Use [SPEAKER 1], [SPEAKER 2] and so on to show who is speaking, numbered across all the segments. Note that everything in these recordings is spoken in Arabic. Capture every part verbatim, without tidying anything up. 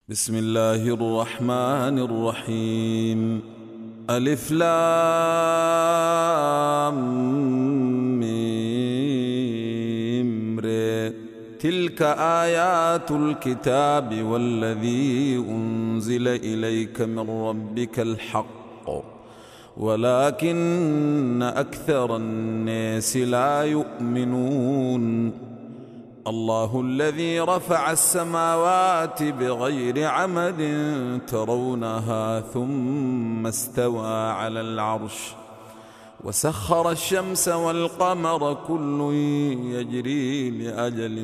[SPEAKER 1] بسم الله الرحمن الرحيم. ألف لام ميم ر. تلك آيات الكتاب والذي أنزل إليك من ربك الحق ولكن أكثر الناس لا يؤمنون. الله الذي رفع السماوات بغير عمد ترونها ثم استوى على العرش وسخر الشمس والقمر كل يجري لأجل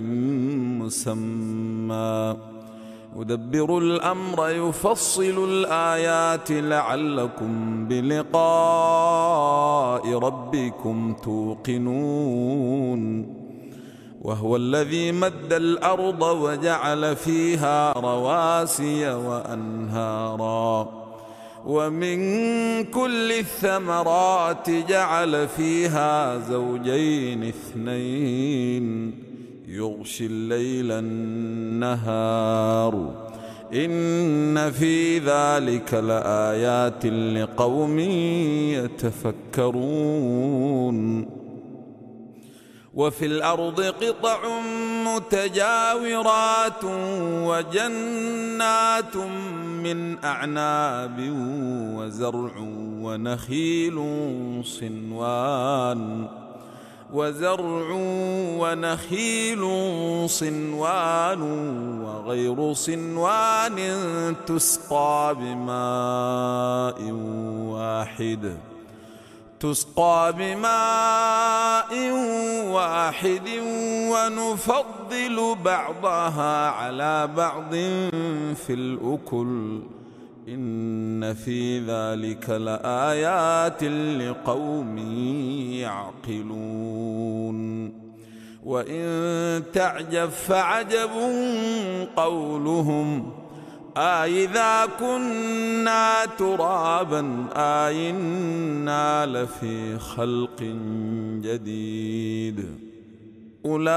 [SPEAKER 1] مسمى يدبر الأمر يفصل الآيات لعلكم بلقاء ربكم توقنون. وهو الذي مد الأرض وجعل فيها رواسي وأنهارا ومن كل الثمرات جعل فيها زوجين اثنين يغشي الليل النهار إن في ذلك لآيات لقوم يتفكرون. وفي الأرض قطع متجاورات وجنات من أعناب وزرع ونخيل صنوان وزرع ونخيل صنوان وغير صنوان تسقى بماء واحد تسقى بماء واحد ونفضل بعضها على بعض في الأكل إن في ذلك لآيات لقوم يعقلون. وإن تعجب فعجب قولهم أإذا كنا ترابا أإنا لفي خلق جديد. أولئك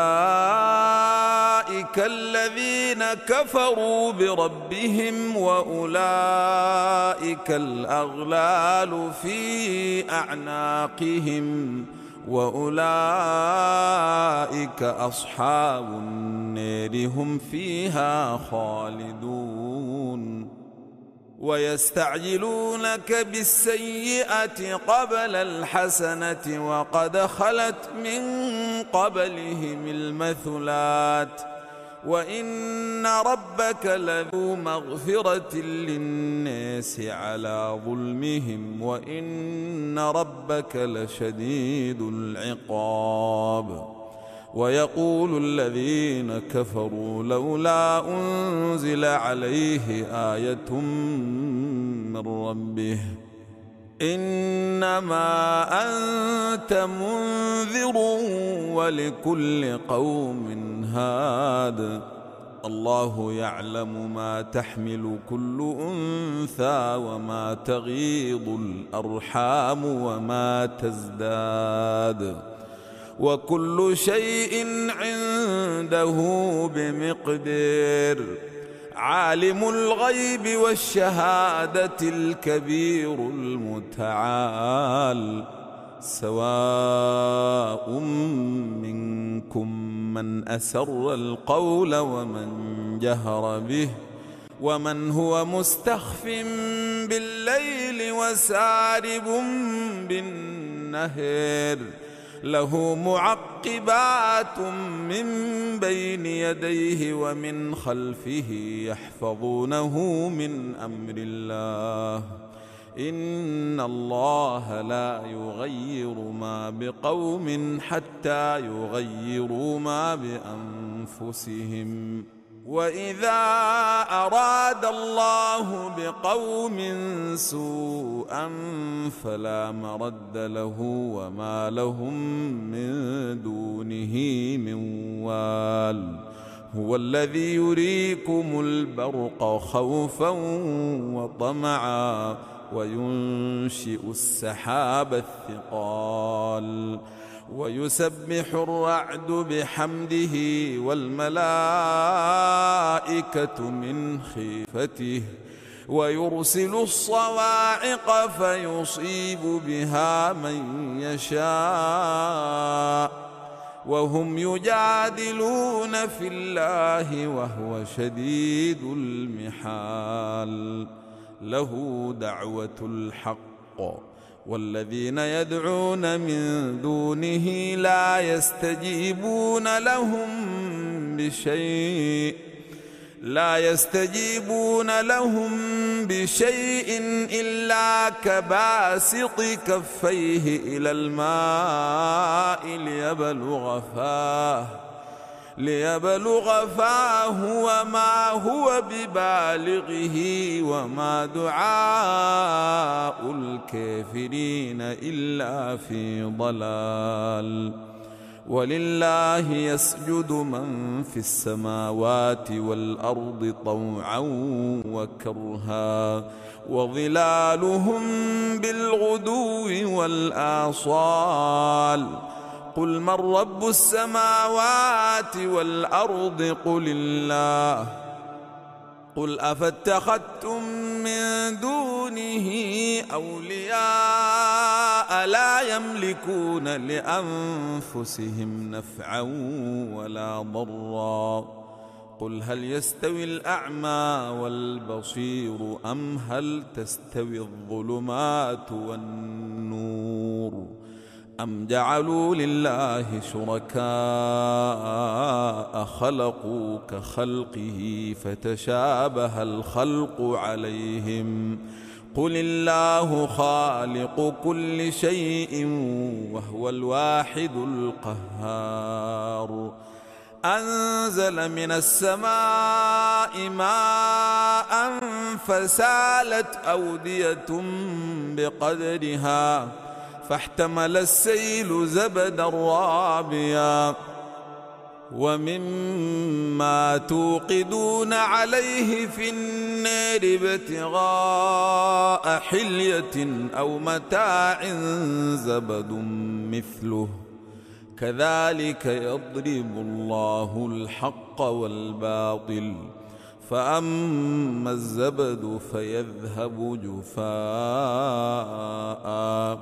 [SPEAKER 1] الذين كفروا بربهم وأولئك الأغلال في أعناقهم وأولئك أصحاب النار هم فيها خالدون. ويستعجلونك بالسيئة قبل الحسنة وقد خلت من قبلهم المثلات وإن ربك لذو مغفرة للناس على ظلمهم وإن ربك لشديد العقاب. ويقول الذين كفروا لولا أنزل عليه آية من ربه إنما أنت منذر ولكل قوم هاد. الله يعلم ما تحمل كل أنثى وما تغيض الأرحام وما تزداد وكل شيء عنده بمقدار. عالم الغيب والشهادة الكبير المتعال. سواء منكم من أسر القول ومن جهر به ومن هو مستخف بالليل وسارب بالنهار له معقبات من بين يديه ومن خلفه يحفظونه من أمر الله إن الله لا يغير ما بقوم حتى يغيروا ما بأنفسهم. وإذا أراد الله بقوم سوءا فلا مرد له وما لهم من دونه من وال. هو الذي يريكم البرق خوفا وطمعا وينشئ السحاب الثقال ويسبح الرعد بحمده والملائكة من خيفته ويرسل الصواعق فيصيب بها من يشاء وهم يجادلون في الله وهو شديد المحال. له دعوة الحق والذين يدعون من دونه لا يستجيبون لهم بشيء لا يستجيبون لهم بشيء إلا كباسط كفيه إلى الماء ليبلغ فاه ليبلغ فاه وما هو ببالغه وما دعاء الكافرين إلا في ضلال. ولله يسجد من في السماوات والأرض طوعا وكرها وظلالهم بالغدو والآصال. قل من رب السماوات والأرض قل الله قل أفاتخذتم من دونه أولياء لا يملكون لأنفسهم نفعا ولا ضرا. قل هل يستوي الأعمى والبصير أم هل تستوي الظلمات والنور أم جعلوا لله شركاء خلقوا كخلقه فتشابه الخلق عليهم. قل الله خالق كل شيء وهو الواحد القهار. أنزل من السماء ماء فسالت أودية بقدرها فاحتمل السيل زبدا رابيا ومما توقدون عليه في النار ابتغاء حلية أو متاع زبد مثله كذلك يضرب الله الحق والباطل فأما الزبد فيذهب جفاء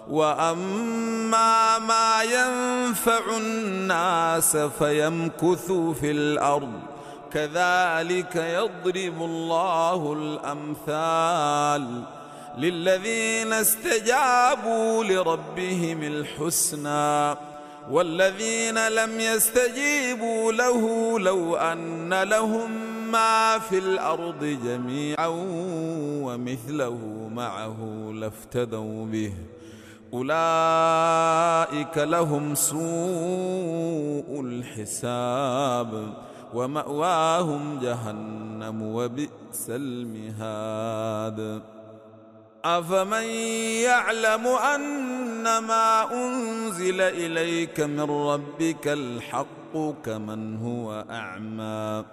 [SPEAKER 1] وأما ما ينفع الناس فيمكث في الأرض كذلك يضرب الله الأمثال. للذين استجابوا لربهم الحسنى والذين لم يستجيبوا له لو أن لهم ما في الأرض جميعا ومثله معه لافتدوا به أولئك لهم سوء الحساب ومأواهم جهنم وبئس المهاد. أفمن يعلم أنما أنزل إليك من ربك الحق كمن هو أعمى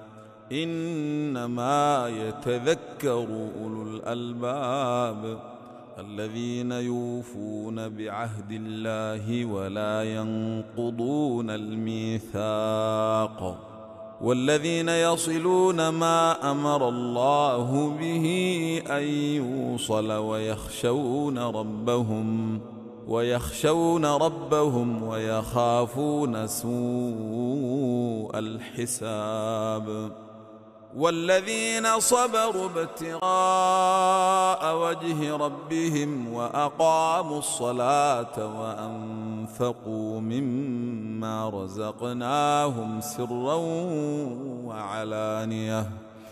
[SPEAKER 1] إنما يتذكر أولو الألباب الذين يوفون بعهد الله ولا ينقضون الميثاق والذين يصلون ما أمر الله به أن يوصل ويخشون ربهم ويخشون ربهم ويخافون سوء الحساب. والذين صبروا ابتغاء وجه ربهم وأقاموا الصلاة وأنفقوا مما رزقناهم سرا وعلانية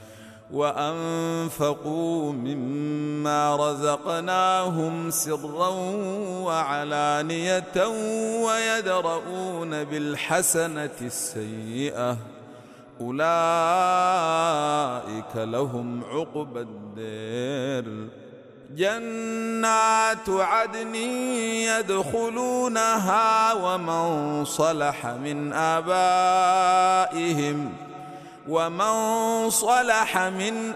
[SPEAKER 1] وأنفقوا مما رزقناهم سرا وعلانية ويدرؤون بالحسنة السيئة أولئك لهم عقبى الدار جنات عدن يدخلونها ومن صلح من آبائهم ومن صلح من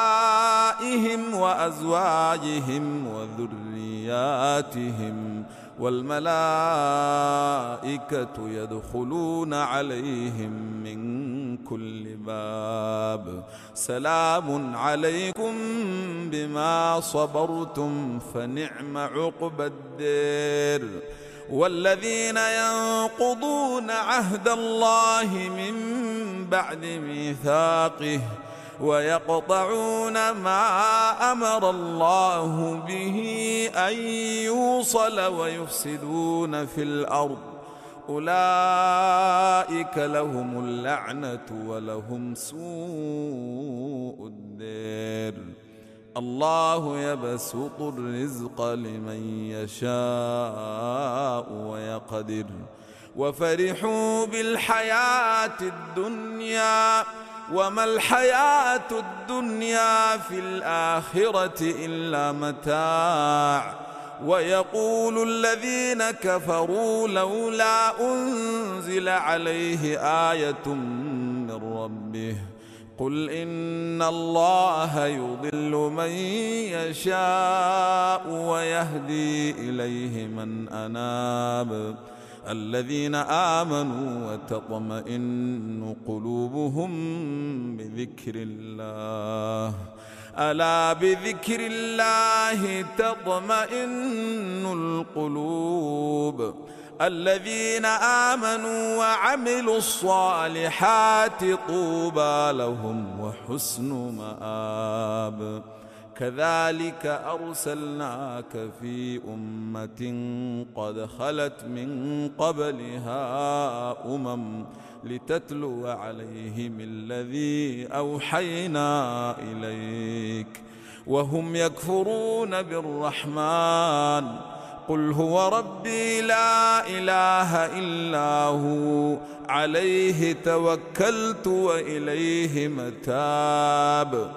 [SPEAKER 1] آبائهم وأزواجهم وذرياتهم والملائكة يدخلون عليهم من كل باب سلام عليكم بما صبرتم فنعم عقبى الدير. والذين ينقضون عهد الله من بعد ميثاقه ويقطعون ما أمر الله به أن يوصل ويفسدون في الأرض أولئك لهم اللعنة ولهم سوء الدير. الله يبسط الرزق لمن يشاء ويقدر وفرحوا بالحياة الدنيا وما الحياة الدنيا في الآخرة إلا متاع. ويقول الذين كفروا لولا أنزل عليه آية من ربه قل إن الله يضل من يشاء ويهدي إليه من أناب الذين آمنوا وتطمئن قلوبهم بذكر الله ألا بذكر الله تطمئن القلوب. الذين آمنوا وعملوا الصالحات طوبى لهم وحسن مآب. كذلك أرسلناك في أمة قد خلت من قبلها أمم لتتلو عليهم الذي أوحينا إليك وهم يكفرون بالرحمن قل هو ربي لا إله إلا هو عليه توكلت وإليه متاب.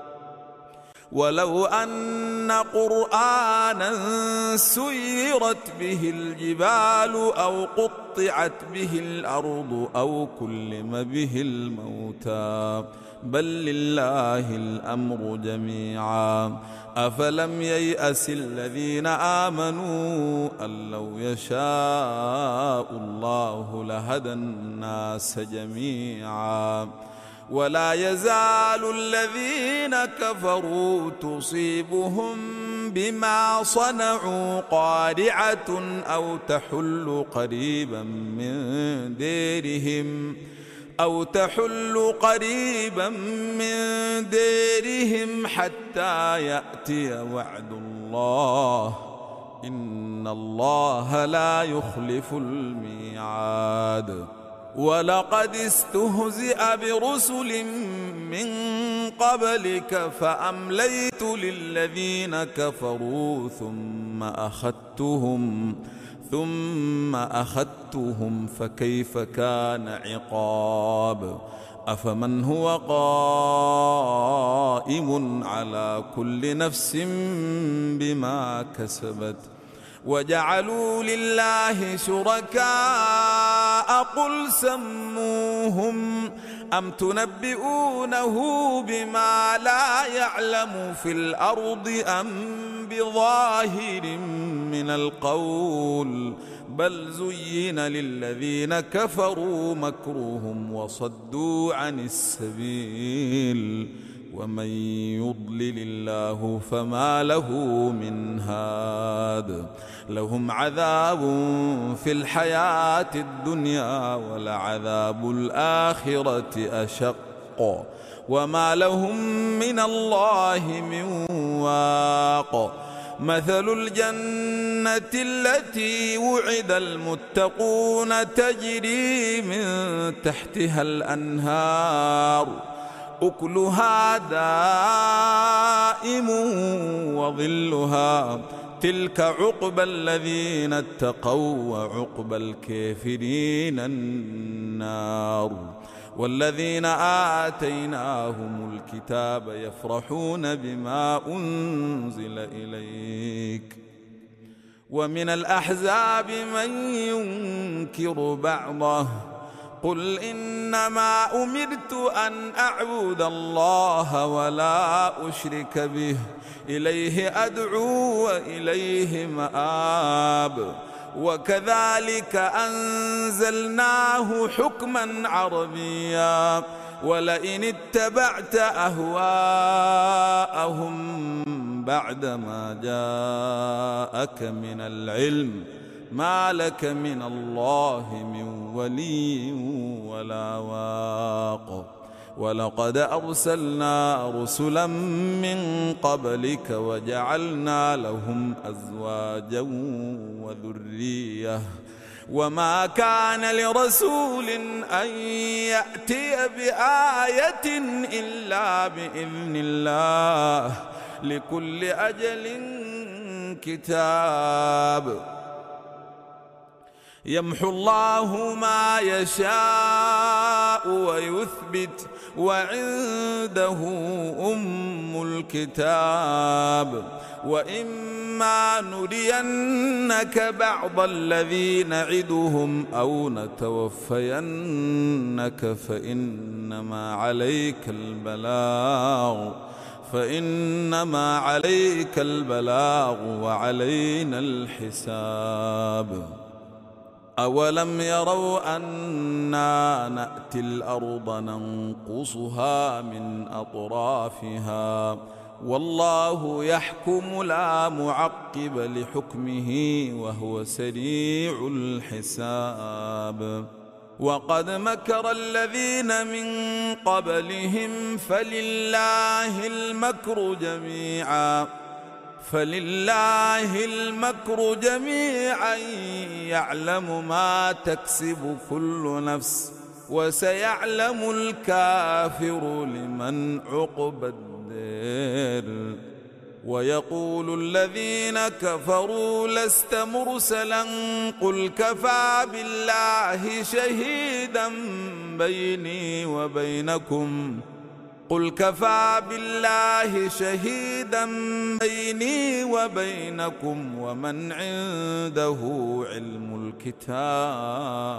[SPEAKER 1] ولو أن قرآنا سيرت به الجبال أو قطعت به الأرض أو كلم به الموتى بل لله الأمر جميعا أفلم ييأس الذين آمنوا أن لو يشاء الله لهدى الناس جميعا. ولا يزال الذين كفروا تصيبهم بما صنعوا قارعة أو تحل قريبا من ديرهم أو تحل قريبا من ديرهم حتى يأتي وعد الله إن الله لا يخلف الميعاد. ولقد استهزئ برسل من قبلك فأمليت للذين كفروا ثم أخذتهم ثم أخذتهم فكيف كان عقاب. أفمن هو قائم على كل نفس بما كسبت وجعلوا لله شركاء قل سموهم أم تنبئونه بما لا يعلم في الأرض أم بظاهر من القول بل زين للذين كفروا مكرهم وصدوا عن السبيل ومن يضلل الله فما له من هاد. لهم عذاب في الحياة الدنيا ولعذاب الآخرة أشق وما لهم من الله من واق. مثل الجنة التي وعد المتقون تجري من تحتها الأنهار أكلها دائم وظلها تلك عقبى الذين اتقوا وعقبى الكافرين النار. والذين آتيناهم الكتاب يفرحون بما أنزل إليك ومن الأحزاب من ينكر بعضه قل إنما أمرت أن أعبد الله ولا أشرك به إليه أدعو وإليه مآب. وكذلك أنزلناه حكما عربيا ولئن اتبعت أهواءهم بعدما جاءك من العلم ما لك من الله من ولي ولا واق ولقد أرسلنا رسلا من قبلك وجعلنا لهم أزواجا وذرية وما كان لرسول أن يأتي بآية إلا بإذن الله لكل أجل كتاب يمحو الله ما يشاء ويثبت وعنده أم الكتاب وإما نرينك بعض الذي نعدهم أو نتوفينك فإنما عليك البلاغ فإنما عليك البلاغ وعلينا الحساب أولم يروا أنا نأتي الأرض ننقصها من أطرافها والله يحكم لا معقب لحكمه وهو سريع الحساب وقد مكر الذين من قبلهم فلله المكر جميعا فلله المكر جميعا يعلم ما تكسب كل نفس وسيعلم الكافر لمن عقبى الدار ويقول الذين كفروا لست مرسلا قل كفى بالله شهيدا بيني وبينكم قل كفى بالله شهيدا بيني وبينكم ومن عنده علم الكتاب